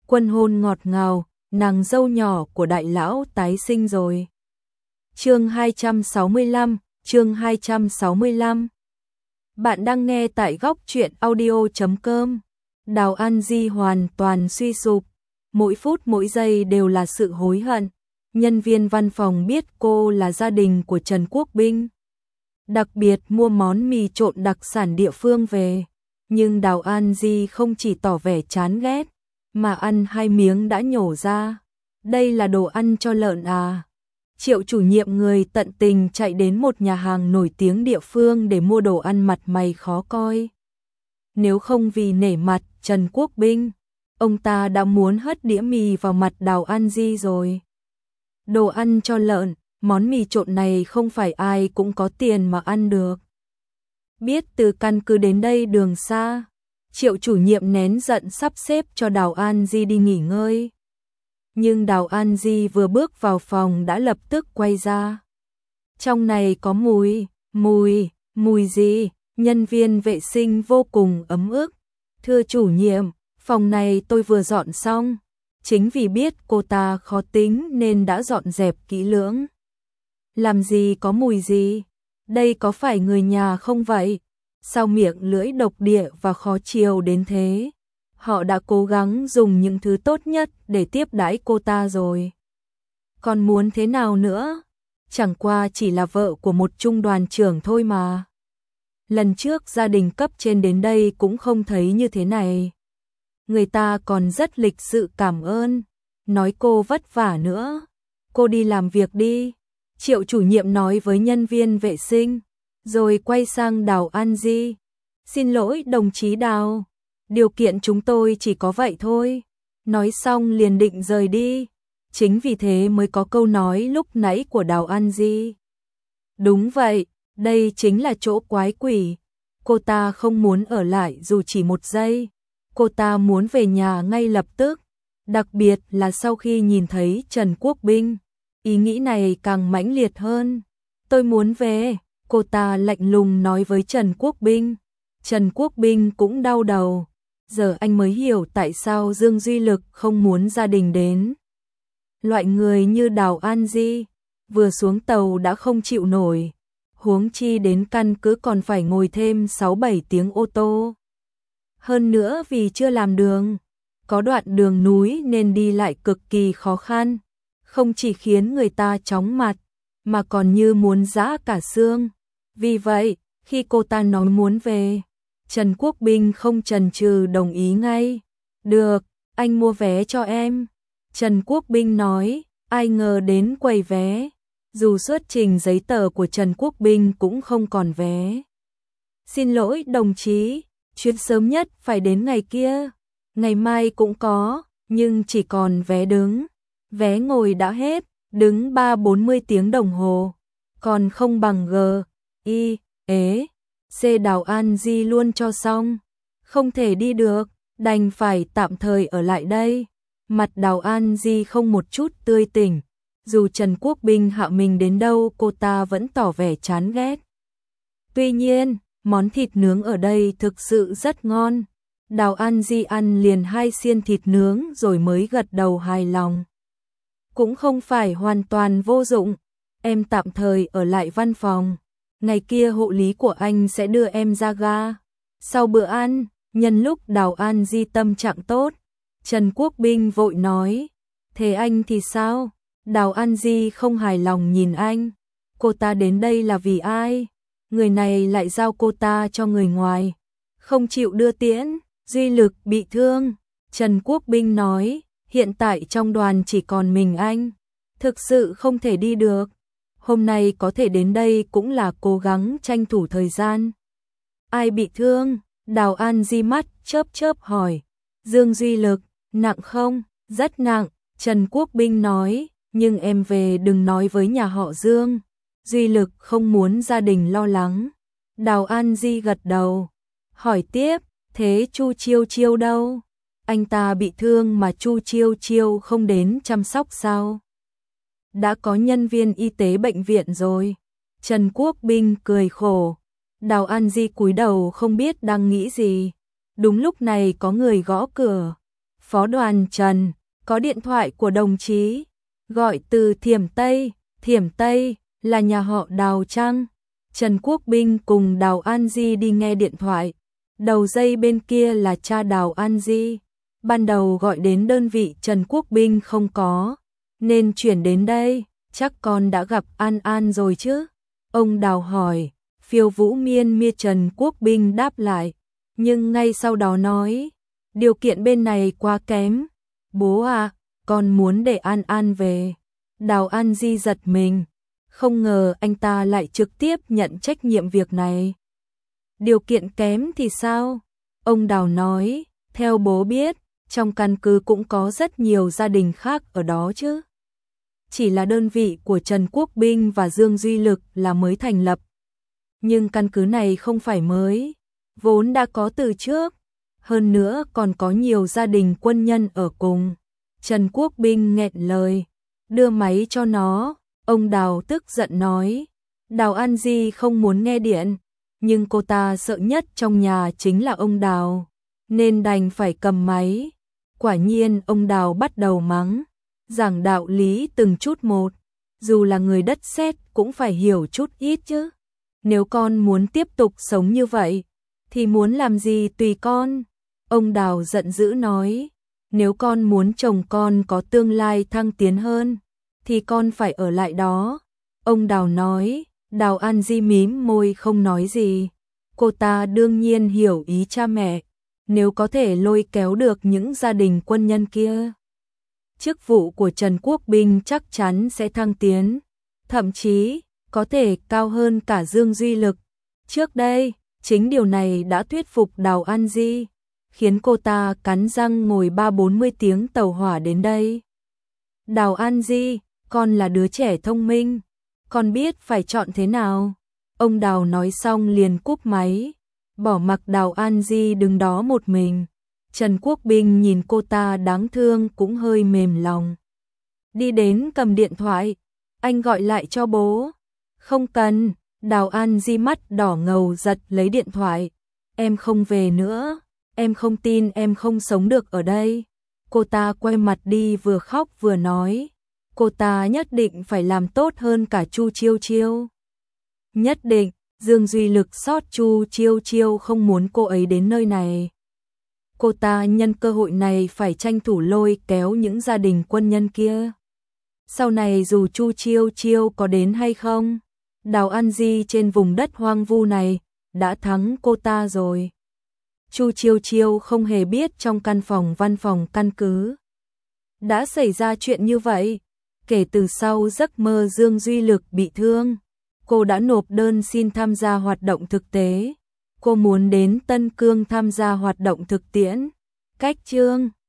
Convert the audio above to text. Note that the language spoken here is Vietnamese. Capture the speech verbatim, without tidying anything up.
Quân hôn ngọt ngào, nàng dâu nhỏ của đại lão tái sinh rồi. Chương hai trăm sáu mươi lăm, chương hai trăm sáu mươi lăm. Bạn đang nghe tại góc truyện audio chấm com. Đào An Di hoàn toàn suy sụp, mỗi phút mỗi giây đều là sự hối hận. Nhân viên văn phòng biết cô là gia đình của Trần Quốc Binh, đặc biệt mua món mì trộn đặc sản địa phương về, nhưng Đào An Di không chỉ tỏ vẻ chán ghét, mà ăn hai miếng đã nhổ ra. Đây là đồ ăn cho lợn à? Triệu chủ nhiệm người tận tình chạy đến một nhà hàng nổi tiếng địa phương để mua đồ ăn, mặt mày khó coi. Nếu không vì nể mặt Trần Quốc Binh, ông ta đã muốn hất đĩa mì vào mặt Đào An Di rồi. Đồ ăn cho lợn, món mì trộn này không phải ai cũng có tiền mà ăn được. Biết từ căn cứ đến đây đường xa, Triệu chủ nhiệm nén giận sắp xếp cho Đào An Di đi nghỉ ngơi. Nhưng Đào An Di vừa bước vào phòng đã lập tức quay ra. Trong này có mùi, mùi, mùi gì? Nhân viên vệ sinh vô cùng ấm ức. Thưa chủ nhiệm, phòng này tôi vừa dọn xong. Chính vì biết cô ta khó tính nên đã dọn dẹp kỹ lưỡng. Làm gì có mùi gì? Đây có phải người nhà không vậy? Sao miệng lưỡi độc địa và khó chịu đến thế? Họ đã cố gắng dùng những thứ tốt nhất để tiếp đãi cô ta rồi. Còn muốn thế nào nữa? Chẳng qua chỉ là vợ của một trung đoàn trưởng thôi mà. Lần trước gia đình cấp trên đến đây cũng không thấy như thế này. Người ta còn rất lịch sự cảm ơn, nói cô vất vả nữa. Cô đi làm việc đi, Triệu chủ nhiệm nói với nhân viên vệ sinh, rồi quay sang Đào An Di. Xin lỗi đồng chí Đào, điều kiện chúng tôi chỉ có vậy thôi. Nói xong liền định rời đi. Chính vì thế mới có câu nói lúc nãy của Đào An Di. Đúng vậy, đây chính là chỗ quái quỷ. Cô ta không muốn ở lại dù chỉ một giây. Cô ta muốn về nhà ngay lập tức. Đặc biệt là sau khi nhìn thấy Trần Quốc Binh, ý nghĩ này càng mãnh liệt hơn. Tôi muốn về, cô ta lạnh lùng nói với Trần Quốc Binh. Trần Quốc Binh cũng đau đầu. Giờ anh mới hiểu tại sao Dương Duy Lực không muốn gia đình đến. Loại người như Đào An Di, vừa xuống tàu đã không chịu nổi. Huống chi đến căn cứ còn phải ngồi thêm sáu bảy tiếng ô tô. Hơn nữa vì chưa làm đường, có đoạn đường núi nên đi lại cực kỳ khó khăn. Không chỉ khiến người ta chóng mặt, mà còn như muốn giã cả xương. Vì vậy, khi cô ta nói muốn về, Trần Quốc Binh không chần chừ đồng ý ngay. Được, anh mua vé cho em. Trần Quốc Binh nói, ai ngờ đến quầy vé. Dù xuất trình giấy tờ của Trần Quốc Binh cũng không còn vé. Xin lỗi đồng chí, chuyến sớm nhất phải đến ngày kia. Ngày mai cũng có, nhưng chỉ còn vé đứng. Vé ngồi đã hết, đứng ba bốn mươi tiếng đồng hồ. Còn không bằng G, I, ế, C Đào An Di luôn cho xong. Không thể đi được, đành phải tạm thời ở lại đây. Mặt Đào An Di không một chút tươi tỉnh. Dù Trần Quốc Binh hạ mình đến đâu cô ta vẫn tỏ vẻ chán ghét. Tuy nhiên, món thịt nướng ở đây thực sự rất ngon. Đào An Di ăn liền hai xiên thịt nướng rồi mới gật đầu hài lòng. Cũng không phải hoàn toàn vô dụng. Em tạm thời ở lại văn phòng. Ngày kia hộ lý của anh sẽ đưa em ra ga. Sau bữa ăn, nhân lúc Đào An Di tâm trạng tốt, Trần Quốc Binh vội nói, thế anh thì sao? Đào An Di không hài lòng nhìn anh. Cô ta đến đây là vì ai? Người này lại giao cô ta cho người ngoài. Không chịu đưa tiễn, Duy Lực bị thương. Trần Quốc Binh nói, hiện tại trong đoàn chỉ còn mình anh. Thực sự không thể đi được. Hôm nay có thể đến đây cũng là cố gắng tranh thủ thời gian. Ai bị thương? Đào An Di mắt chớp chớp hỏi. Dương Duy Lực, nặng không? Rất nặng, Trần Quốc Binh nói, nhưng em về đừng nói với nhà họ Dương. Duy Lực không muốn gia đình lo lắng. Đào An Di gật đầu, hỏi tiếp, thế Chu Chiêu Chiêu đâu? Anh ta bị thương mà Chu Chiêu Chiêu không đến chăm sóc sao? Đã có nhân viên y tế bệnh viện rồi. Trần Quốc Binh cười khổ. Đào An Di cúi đầu không biết đang nghĩ gì. Đúng lúc này có người gõ cửa. Phó đoàn Trần, có điện thoại của đồng chí, gọi từ Thiểm Tây, Thiểm Tây là nhà họ Đào chăng? Trần Quốc Binh cùng Đào An Di đi nghe điện thoại. Đầu dây bên kia là cha Đào An Di. Ban đầu gọi đến đơn vị Trần Quốc Binh không có, nên chuyển đến đây, chắc con đã gặp An An rồi chứ? Ông Đào hỏi. Phiêu Vũ Miên Mia Trần Quốc Binh đáp lại, nhưng ngay sau đó nói, điều kiện bên này quá kém. Bố à, con muốn để An An về. Đào An Di giật mình, không ngờ anh ta lại trực tiếp nhận trách nhiệm việc này. Điều kiện kém thì sao? Ông Đào nói, theo bố biết, trong căn cứ cũng có rất nhiều gia đình khác ở đó chứ. Chỉ là đơn vị của Trần Quốc Binh và Dương Duy Lực là mới thành lập. Nhưng căn cứ này không phải mới, vốn đã có từ trước. Hơn nữa còn có nhiều gia đình quân nhân ở cùng. Trần Quốc Binh nghẹn lời, đưa máy cho nó. Ông Đào tức giận nói, Đào An Di không muốn nghe điện, nhưng cô ta sợ nhất trong nhà chính là ông Đào, nên đành phải cầm máy. Quả nhiên ông Đào bắt đầu mắng, giảng đạo lý từng chút một, dù là người đất sét cũng phải hiểu chút ít chứ. Nếu con muốn tiếp tục sống như vậy, thì muốn làm gì tùy con. Ông Đào giận dữ nói, nếu con muốn chồng con có tương lai thăng tiến hơn, thì con phải ở lại đó. Ông Đào nói. Đào An Di mím môi không nói gì. Cô ta đương nhiên hiểu ý cha mẹ, nếu có thể lôi kéo được những gia đình quân nhân kia, chức vụ của Trần Quốc Binh chắc chắn sẽ thăng tiến, thậm chí có thể cao hơn cả Dương Duy Lực. Trước đây, chính điều này đã thuyết phục Đào An Di, khiến cô ta cắn răng ngồi ba bốn mươi tiếng tàu hỏa đến đây. Đào An Di, con là đứa trẻ thông minh, con biết phải chọn thế nào. Ông Đào nói xong liền cúp máy, bỏ mặc Đào An Di đứng đó một mình. Trần Quốc Binh nhìn cô ta đáng thương cũng hơi mềm lòng. Đi đến cầm điện thoại, anh gọi lại cho bố. Không cần. Đào An Di mắt đỏ ngầu giật lấy điện thoại. Em không về nữa, em không tin em không sống được ở đây. Cô ta quay mặt đi vừa khóc vừa nói, cô ta nhất định phải làm tốt hơn cả Chu Chiêu Chiêu. Nhất định. Dương Duy Lực sót Chu Chiêu Chiêu không muốn cô ấy đến nơi này. Cô ta nhân cơ hội này phải tranh thủ lôi kéo những gia đình quân nhân kia. Sau này dù Chu Chiêu Chiêu có đến hay không, Đào An Di trên vùng đất hoang vu này đã thắng cô ta rồi. Chu Chiêu Chiêu không hề biết trong căn phòng văn phòng căn cứ đã xảy ra chuyện như vậy. Kể từ sau giấc mơ Dương Duy Lực bị thương, cô đã nộp đơn xin tham gia hoạt động thực tế. Cô muốn đến Tân Cương tham gia hoạt động thực tiễn. Cách chương